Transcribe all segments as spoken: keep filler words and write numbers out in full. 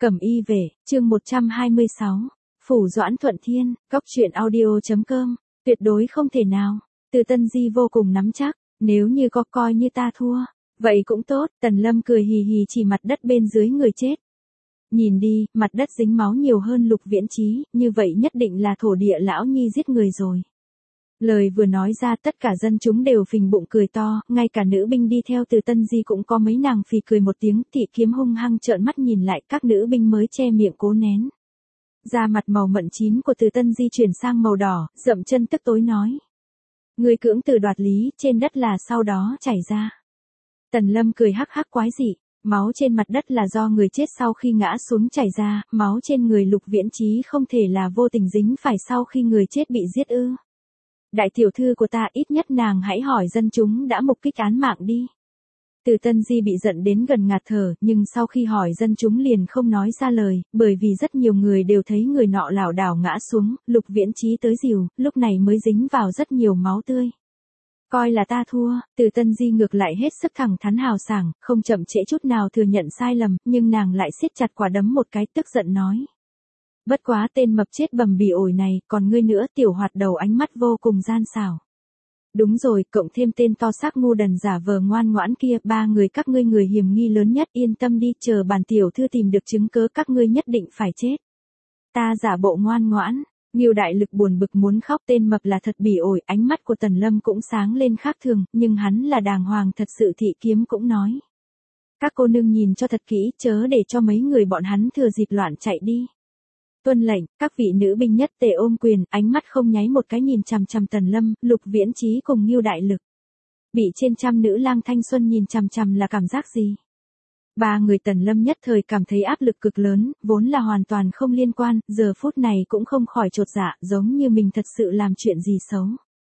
Cẩm y về, chương một trăm hai mươi sáu. Phủ Doãn Thuận Thiên, Cóc truyện audio chấm com. Tuyệt đối không thể nào. Từ Tân Di vô cùng nắm chắc, nếu như có coi như ta thua, vậy cũng tốt. Tần Lâm cười hì hì chỉ mặt đất bên dưới người chết. Nhìn đi, mặt đất dính máu nhiều hơn Lục Viễn Chí, như vậy nhất định là thổ địa lão nhi giết người rồi. Lời vừa nói ra tất cả dân chúng đều phình bụng cười to, ngay cả nữ binh đi theo Từ Tân Di cũng có mấy nàng phì cười một tiếng. Thị Kiếm hung hăng trợn mắt nhìn lại, các nữ binh mới che miệng cố nén. Da mặt màu mận chín của Từ Tân Di chuyển sang màu đỏ, dậm chân tức tối nói. Người cưỡng từ đoạt lý, trên đất là sau đó chảy ra. Tần Lâm cười hắc hắc quái dị, máu trên mặt đất là do người chết sau khi ngã xuống chảy ra, máu trên người Lục Viễn Chí không thể là vô tình dính phải sau khi người chết bị giết ư. Đại tiểu thư của ta, ít nhất nàng hãy hỏi dân chúng đã mục kích án mạng đi. Từ Tân Di bị giận đến gần ngạt thở, nhưng sau khi hỏi dân chúng liền không nói ra lời, bởi vì rất nhiều người đều thấy người nọ lảo đảo ngã xuống, Lục Viễn Chí tới dìu, lúc này mới dính vào rất nhiều máu tươi. Coi là ta thua. Từ Tân Di ngược lại hết sức thẳng thắn hào sảng, không chậm trễ chút nào thừa nhận sai lầm, nhưng nàng lại siết chặt quả đấm một cái, tức giận nói. Bất quá tên mập chết bầm bỉ ổi này, còn ngươi nữa. Tiểu Hoạt đầu ánh mắt vô cùng gian xảo. Đúng rồi, cộng thêm tên to xác ngu đần giả vờ ngoan ngoãn kia, ba người các ngươi người hiểm nghi lớn nhất, yên tâm đi, chờ bản tiểu thư tìm được chứng cớ các ngươi nhất định phải chết. Ta giả bộ ngoan ngoãn. Ngưu Đại Lực buồn bực muốn khóc, tên mập là thật bỉ ổi. Ánh mắt của Tần Lâm cũng sáng lên khác thường, nhưng hắn là đàng hoàng thật sự. Thị Kiếm cũng nói. Các cô nương nhìn cho thật kỹ, chớ để cho mấy người bọn hắn thừa dịp loạn chạy đi. Tuân lệnh. Các vị nữ binh nhất tề ôm quyền, ánh mắt không nháy một cái nhìn chằm chằm Tần Lâm, Lục Viễn Chí cùng Ngưu Đại Lực. Bị trên trăm nữ lang thanh xuân nhìn chằm chằm là cảm giác gì? Ba người Tần Lâm nhất thời cảm thấy áp lực cực lớn, vốn là hoàn toàn không liên quan, giờ phút này cũng không khỏi chột dạ, giống như mình thật sự làm chuyện gì xấu.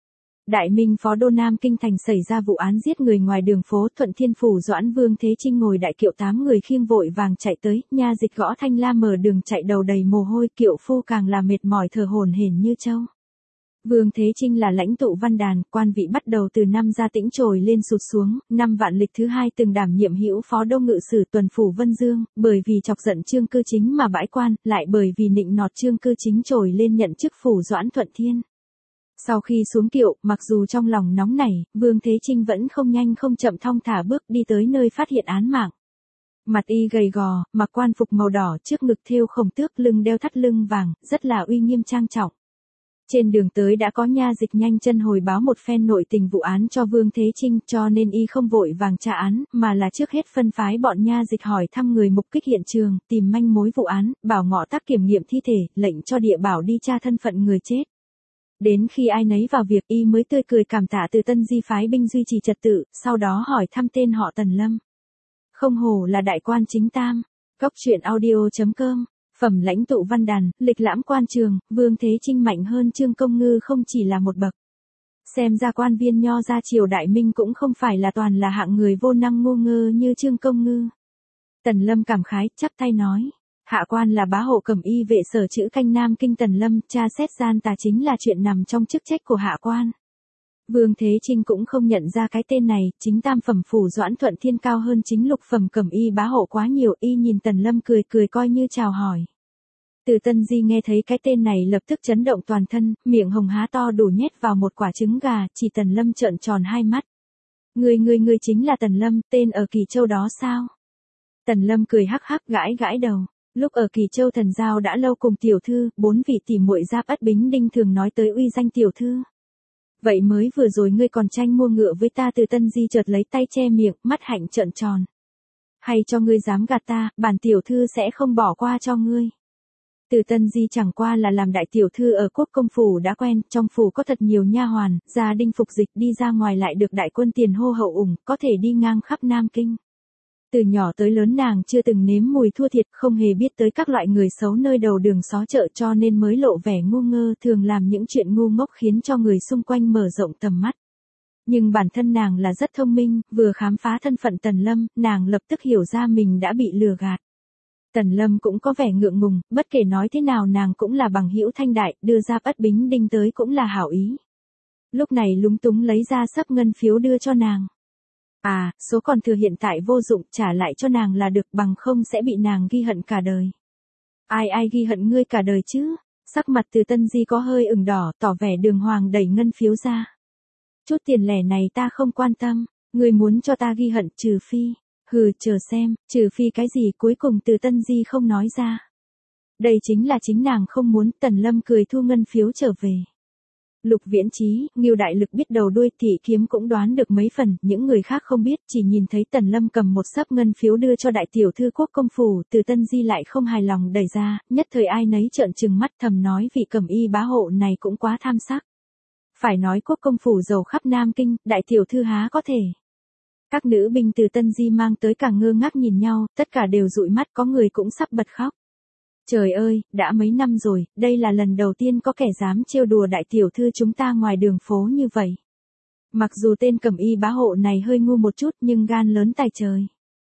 Đại Minh Phó Đô Nam Kinh Thành xảy ra vụ án giết người ngoài đường phố Thuận Thiên Phủ. Doãn Vương Thế Trinh ngồi đại kiệu, tám người khiêng vội vàng chạy tới, nha dịch gõ thanh la mở đường chạy đầu đầy mồ hôi, kiệu phu càng là mệt mỏi thở hổn hển như trâu. Vương Thế Trinh là lãnh tụ văn đàn, quan vị bắt đầu từ năm Gia Tĩnh trồi lên sụt xuống, năm Vạn Lịch thứ hai từng đảm nhiệm hữu phó đô ngự sử tuần phủ Vân Dương, bởi vì chọc giận Trương Cư Chính mà bãi quan, lại bởi vì nịnh nọt Trương Cư Chính trồi lên nhận chức phủ Doãn Thuận Thiên. Sau khi xuống kiệu, mặc dù trong lòng nóng nảy, Vương Thế Trinh vẫn không nhanh không chậm thong thả bước đi tới nơi phát hiện án mạng. Mặt y gầy gò, mặc quan phục màu đỏ, trước ngực thêu khổng tước, lưng đeo thắt lưng vàng, rất là uy nghiêm trang trọng. Trên đường tới đã có nha dịch nhanh chân hồi báo một phen nội tình vụ án cho Vương Thế Trinh, cho nên y không vội vàng tra án, mà là trước hết phân phái bọn nha dịch hỏi thăm người mục kích hiện trường, tìm manh mối vụ án, bảo ngọ tác kiểm nghiệm thi thể, lệnh cho địa bảo đi tra thân phận người chết. Đến khi ai nấy vào việc, y mới tươi cười cảm tạ Từ Tân Di phái binh duy trì trật tự, sau đó hỏi thăm tên họ Tần Lâm. Không hổ là đại quan chính tam. Cóc truyện audio chấm com. Phẩm lãnh tụ văn đàn, lịch lãm quan trường, Vương Thế Trinh mạnh hơn Trương Công Ngư không chỉ là một bậc. Xem ra quan viên nho gia triều Đại Minh cũng không phải là toàn là hạng người vô năng ngô ngơ như Trương Công Ngư. Tần Lâm cảm khái, chắp tay nói. Hạ quan là bá hộ Cẩm y vệ sở chữ canh Nam Kinh Tần Lâm, tra xét gian tà chính là chuyện nằm trong chức trách của hạ quan. Vương Thế Trinh cũng không nhận ra cái tên này, chính tam phẩm phủ Doãn Thuận Thiên cao hơn chính lục phẩm Cẩm y bá hộ quá nhiều. Y nhìn Tần Lâm cười cười coi như chào hỏi. Từ Tân Di nghe thấy cái tên này lập tức chấn động toàn thân, miệng hồng há to đủ nhét vào một quả trứng gà, chỉ Tần Lâm trợn tròn hai mắt. Người người người chính là Tần Lâm, tên ở Kỳ Châu đó sao? Tần Lâm cười hắc hắc gãi gãi đầu. Lúc ở Kỳ Châu thần giao đã lâu cùng tiểu thư, bốn vị tỷ muội Giáp Ất Bính Đinh thường nói tới uy danh tiểu thư. Vậy mới vừa rồi ngươi còn tranh mua ngựa với ta. Từ Tân Di chợt lấy tay che miệng, mắt hạnh trợn tròn. Hay cho ngươi dám gạt ta, bản tiểu thư sẽ không bỏ qua cho ngươi. Từ Tân Di chẳng qua là làm đại tiểu thư ở Quốc công phủ đã quen, trong phủ có thật nhiều nha hoàn, gia đình phục dịch, đi ra ngoài lại được đại quân tiền hô hậu ủng, có thể đi ngang khắp Nam Kinh. Từ nhỏ tới lớn nàng chưa từng nếm mùi thua thiệt, không hề biết tới các loại người xấu nơi đầu đường xó chợ, cho nên mới lộ vẻ ngu ngơ, thường làm những chuyện ngu ngốc khiến cho người xung quanh mở rộng tầm mắt. Nhưng bản thân nàng là rất thông minh, vừa khám phá thân phận Tần Lâm, nàng lập tức hiểu ra mình đã bị lừa gạt. Tần Lâm cũng có vẻ ngượng ngùng, bất kể nói thế nào nàng cũng là bằng hữu thanh đại, đưa Giáp Ất Bính Đinh tới cũng là hảo ý. Lúc này lúng túng lấy ra sấp ngân phiếu đưa cho nàng. À, số còn thừa hiện tại vô dụng, trả lại cho nàng là được, bằng không sẽ bị nàng ghi hận cả đời. Ai ai ghi hận ngươi cả đời chứ? Sắc mặt Từ Tân Di có hơi ửng đỏ, tỏ vẻ đường hoàng đẩy ngân phiếu ra. Chút tiền lẻ này ta không quan tâm, ngươi muốn cho ta ghi hận trừ phi. Hừ, chờ xem, trừ phi cái gì cuối cùng Từ Tân Di không nói ra. Đây chính là chính nàng không muốn. Tần Lâm cười thu ngân phiếu trở về. Lục Viễn Chí, Ngưu Đại Lực biết đầu đuôi, Thị Kiếm cũng đoán được mấy phần, những người khác không biết, chỉ nhìn thấy Tần Lâm cầm một xấp ngân phiếu đưa cho đại tiểu thư Quốc công phủ, Từ Tân Di lại không hài lòng đẩy ra, nhất thời ai nấy trợn trừng mắt thầm nói vị cẩm y bá hộ này cũng quá tham sắc. Phải nói Quốc công phủ giàu khắp Nam Kinh, đại tiểu thư há có thể. Các nữ binh Từ Tân Di mang tới càng ngơ ngác nhìn nhau, tất cả đều dụi mắt, có người cũng sắp bật khóc. Trời ơi, đã mấy năm rồi, đây là lần đầu tiên có kẻ dám trêu đùa đại tiểu thư chúng ta ngoài đường phố như vậy. Mặc dù tên cẩm y bá hộ này hơi ngu một chút nhưng gan lớn tài trời.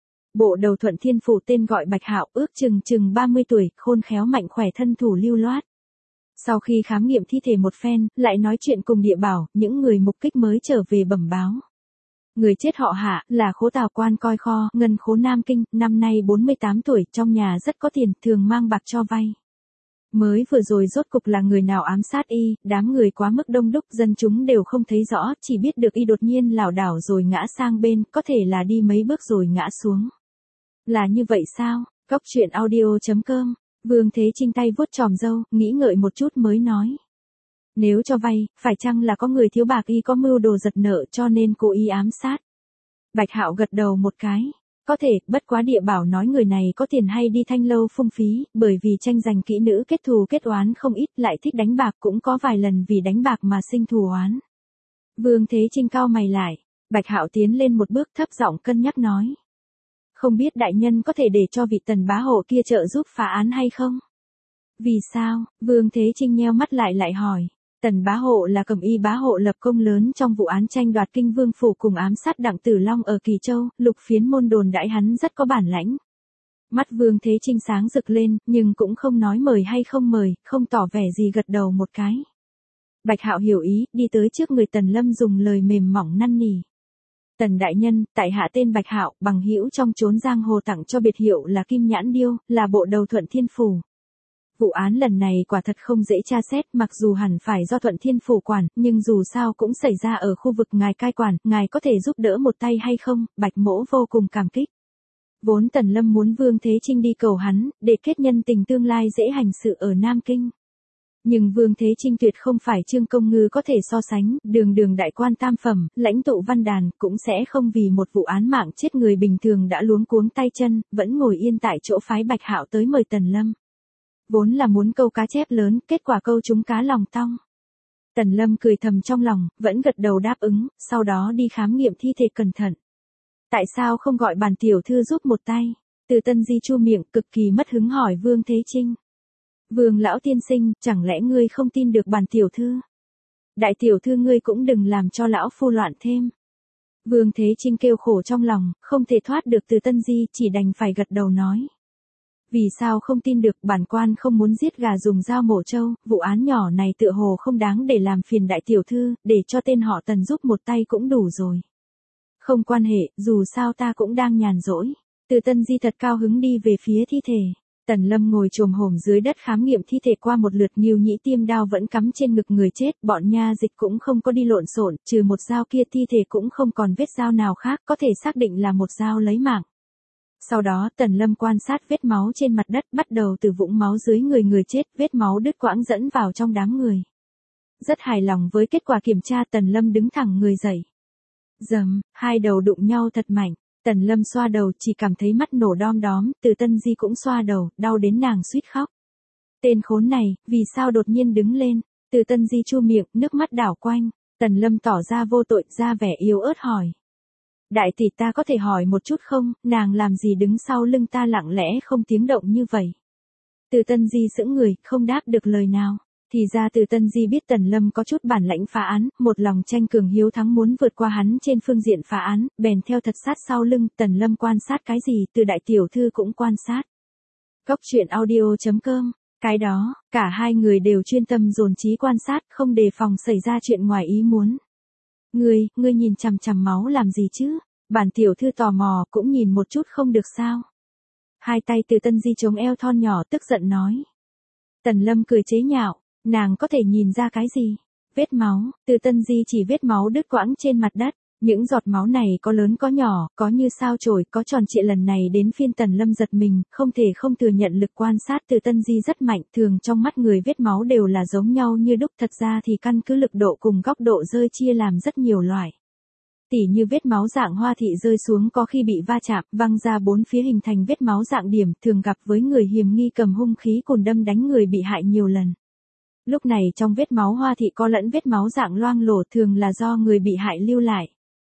Bộ đầu Thuận Thiên Phủ tên gọi Bạch Hạo, ước chừng chừng ba mươi tuổi, khôn khéo mạnh khỏe, thân thủ lưu loát. Sau khi khám nghiệm thi thể một phen, lại nói chuyện cùng địa bảo, những người mục kích mới trở về bẩm báo. Người chết họ Hạ, là Khố Tào quan coi kho, ngân khố Nam Kinh, năm nay bốn mươi tám tuổi, trong nhà rất có tiền, thường mang bạc cho vay. Mới vừa rồi rốt cục là người nào ám sát y, đám người quá mức đông đúc, dân chúng đều không thấy rõ, chỉ biết được y đột nhiên lảo đảo rồi ngã sang bên, có thể là đi mấy bước rồi ngã xuống. Là như vậy sao? Cóc truyện audio chấm com, Vương Thế Trinh tay vuốt chòm râu, nghĩ ngợi một chút mới nói. Nếu cho vay, phải chăng là có người thiếu bạc y có mưu đồ giật nợ cho nên cố ý ám sát? Bạch Hạo gật đầu một cái. Có thể, bất quá địa bảo nói người này có tiền hay đi thanh lâu phung phí, bởi vì tranh giành kỹ nữ kết thù kết oán không ít, lại thích đánh bạc, cũng có vài lần vì đánh bạc mà sinh thù oán. Vương Thế Trinh cau mày lại. Bạch Hạo tiến lên một bước, thấp giọng cân nhắc nói. Không biết đại nhân có thể để cho vị Tần bá hộ kia trợ giúp phá án hay không? Vì sao? Vương Thế Trinh nheo mắt lại lại hỏi. Tần bá hộ là cẩm y bá hộ lập công lớn trong vụ án tranh đoạt Kinh Vương phủ cùng ám sát Đặng Tử Long ở Kỳ Châu, lục phiến môn đồn đãi hắn rất có bản lãnh. Mắt Vương Thế Trinh sáng rực lên, nhưng cũng không nói mời hay không mời, không tỏ vẻ gì, gật đầu một cái. Bạch Hạo hiểu ý, đi tới trước người Tần Lâm dùng lời mềm mỏng năn nỉ. Tần đại nhân, tại hạ tên Bạch Hạo, bằng hữu trong chốn giang hồ tặng cho biệt hiệu là Kim Nhãn Điêu, là bộ đầu Thuận Thiên Phủ. Vụ án lần này quả thật không dễ tra xét, mặc dù hẳn phải do Thuận Thiên Phủ quản, nhưng dù sao cũng xảy ra ở khu vực ngài cai quản, ngài có thể giúp đỡ một tay hay không? Bạch Mỗ vô cùng cảm kích. Vốn Tần Lâm muốn Vương Thế Trinh đi cầu hắn, để kết nhân tình tương lai dễ hành sự ở Nam Kinh. Nhưng Vương Thế Trinh tuyệt không phải Trương Công Ngư có thể so sánh, đường đường đại quan tam phẩm, lãnh tụ văn đàn, cũng sẽ không vì một vụ án mạng chết người bình thường đã luống cuống tay chân, vẫn ngồi yên tại chỗ phái Bạch Hạo tới mời Tần Lâm. Vốn là muốn câu cá chép lớn, kết quả câu trúng cá lòng tong. Tần Lâm cười thầm trong lòng, vẫn gật đầu đáp ứng, sau đó đi khám nghiệm thi thể cẩn thận. Tại sao không gọi bản tiểu thư giúp một tay? Từ Tân Di chu miệng, cực kỳ mất hứng hỏi Vương Thế Trinh. Vương lão tiên sinh, chẳng lẽ ngươi không tin được bản tiểu thư? Đại tiểu thư ngươi cũng đừng làm cho lão phu loạn thêm. Vương Thế Trinh kêu khổ trong lòng, không thể thoát được Từ Tân Di, chỉ đành phải gật đầu nói. Vì sao không tin được, bản quan không muốn giết gà dùng dao mổ trâu, vụ án nhỏ này tựa hồ không đáng để làm phiền đại tiểu thư, để cho tên họ Tần giúp một tay cũng đủ rồi. Không quan hệ, dù sao ta cũng đang nhàn rỗi. Từ Tân Di thật cao hứng đi về phía thi thể. Tần Lâm ngồi chồm hổm dưới đất khám nghiệm thi thể qua một lượt, Ngưu Nhĩ tiêm đao vẫn cắm trên ngực người chết, bọn nha dịch cũng không có đi lộn xộn, trừ một dao kia thi thể cũng không còn vết dao nào khác, có thể xác định là một dao lấy mạng. Sau đó Tần Lâm quan sát vết máu trên mặt đất, bắt đầu từ vũng máu dưới người người chết, vết máu đứt quãng dẫn vào trong đám người. Rất hài lòng với kết quả kiểm tra, Tần Lâm đứng thẳng người dậy. Dầm, hai đầu đụng nhau thật mạnh. Tần Lâm xoa đầu, chỉ cảm thấy mắt nổ đom đóm, Từ Tân Di cũng xoa đầu, đau đến nàng suýt khóc. Tên khốn này, vì sao đột nhiên đứng lên? Từ Tân Di chu miệng, nước mắt đảo quanh. Tần Lâm tỏ ra vô tội, ra vẻ yếu ớt hỏi. Đại tỷ, ta có thể hỏi một chút không, nàng làm gì đứng sau lưng ta lặng lẽ không tiếng động như vậy? Từ Tân Di sững người, không đáp được lời nào. Thì ra Từ Tân Di biết Tần Lâm có chút bản lãnh phá án, một lòng tranh cường hiếu thắng muốn vượt qua hắn trên phương diện phá án, bèn theo thật sát sau lưng. Tần Lâm quan sát cái gì, Từ đại tiểu thư cũng quan sát. Cóc truyện audio chấm com, cái đó, cả hai người đều chuyên tâm dồn trí quan sát, không đề phòng xảy ra chuyện ngoài ý muốn. Ngươi, ngươi nhìn chằm chằm máu làm gì chứ? Bản tiểu thư tò mò, cũng nhìn một chút không được sao? Hai tay Từ Tân Di chống eo thon nhỏ tức giận nói. Tần Lâm cười chế nhạo, nàng có thể nhìn ra cái gì? Vết máu, Từ Tân Di chỉ vết máu đứt quãng trên mặt đất. Những giọt máu này có lớn có nhỏ, có như sao chổi, có tròn trịa. Lần này đến phiên Tần Lâm giật mình, không thể không thừa nhận lực quan sát Từ Tân Di rất mạnh. Thường trong mắt người vết máu đều là giống nhau như đúc, thật ra thì căn cứ lực độ cùng góc độ rơi chia làm rất nhiều loại. Tỉ như vết máu dạng hoa thị rơi xuống có khi bị va chạm, văng ra bốn phía hình thành vết máu dạng điểm, thường gặp với người hiềm nghi cầm hung khí cồn đâm đánh người bị hại nhiều lần. Lúc này trong vết máu hoa thị có lẫn vết máu dạng loang lổ, thường là do người bị hại lưu lại.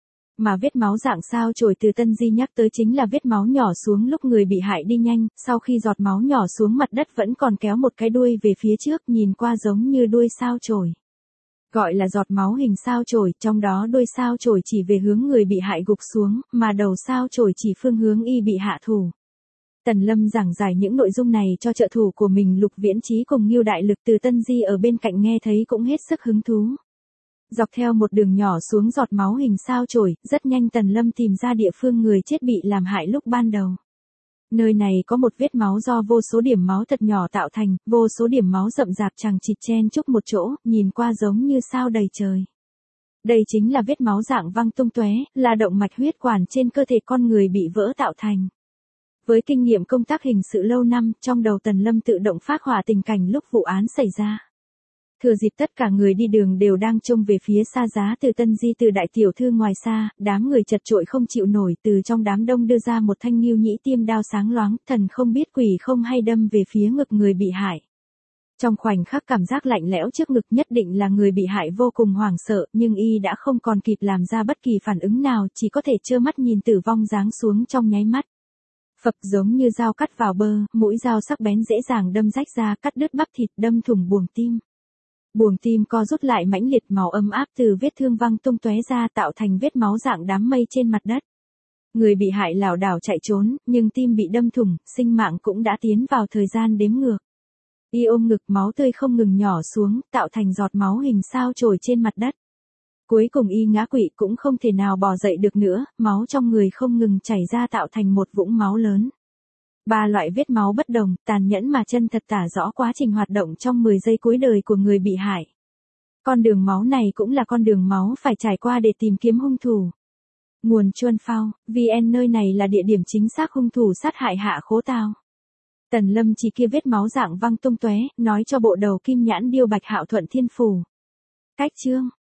Mà vết máu dạng sao chổi Từ Tân Di nhắc tới chính là vết máu nhỏ xuống lúc người bị hại đi nhanh, sau khi giọt máu nhỏ xuống mặt đất vẫn còn kéo một cái đuôi về phía trước, nhìn qua giống như đuôi sao chổi. Gọi là giọt máu hình sao chổi, trong đó đuôi sao chổi chỉ về hướng người bị hại gục xuống, mà đầu sao chổi chỉ phương hướng y bị hạ thủ. Tần Lâm giảng giải những nội dung này cho trợ thủ của mình Lục Viễn Chí cùng Ngưu Đại Lực. Từ Tân Di ở bên cạnh nghe thấy cũng hết sức hứng thú. Dọc theo một đường nhỏ xuống giọt máu hình sao chổi, rất nhanh Tần Lâm tìm ra địa phương người chết bị làm hại lúc ban đầu. Nơi này có một vết máu do vô số điểm máu thật nhỏ tạo thành, vô số điểm máu rậm rạp chằng chịt chen chúc một chỗ, nhìn qua giống như sao đầy trời. Đây chính là vết máu dạng văng tung tóe, là động mạch huyết quản trên cơ thể con người bị vỡ tạo thành. Với kinh nghiệm công tác hình sự lâu năm, trong đầu Tần Lâm tự động phác họa tình cảnh lúc vụ án xảy ra. Thừa dịp tất cả người đi đường đều đang trông về phía xa giá Từ Tân Di từ đại tiểu thư ngoài xa, đám người chật chội không chịu nổi, từ trong đám đông đưa ra một thanh ngưu nhĩ tiêm đao sáng loáng, thần không biết quỷ không hay đâm về phía ngực người bị hại. Trong khoảnh khắc cảm giác lạnh lẽo trước ngực, nhất định là người bị hại vô cùng hoảng sợ, nhưng y đã không còn kịp làm ra bất kỳ phản ứng nào, chỉ có thể trơ mắt nhìn tử vong giáng xuống trong nháy mắt. Phập, giống như dao cắt vào bơ, mũi dao sắc bén dễ dàng đâm rách ra, cắt đứt bắp thịt, đâm thủng buồng tim. Buồng tim co rút lại mãnh liệt, máu ấm áp từ vết thương văng tung tóe ra tạo thành vết máu dạng đám mây trên mặt đất. Người bị hại lảo đảo chạy trốn, nhưng tim bị đâm thủng, sinh mạng cũng đã tiến vào thời gian đếm ngược. Y ôm ngực, máu tươi không ngừng nhỏ xuống, tạo thành giọt máu hình sao chổi trên mặt đất. Cuối cùng y ngã quỵ, cũng không thể nào bò dậy được nữa, máu trong người không ngừng chảy ra tạo thành một vũng máu lớn. Ba loại vết máu bất đồng, tàn nhẫn mà chân thật tả rõ quá trình hoạt động trong mười giây cuối đời của người bị hại. Con đường máu này cũng là con đường máu phải trải qua để tìm kiếm hung thủ. Nguồn Chuan Phao, vn nơi này là địa điểm chính xác hung thủ sát hại Hạ Khố Tao. Tần Lâm chỉ kia vết máu dạng văng tung tóe, nói cho bộ đầu Kim Nhãn Điêu Bạch Hạo Thuận Thiên Phủ. Cách chương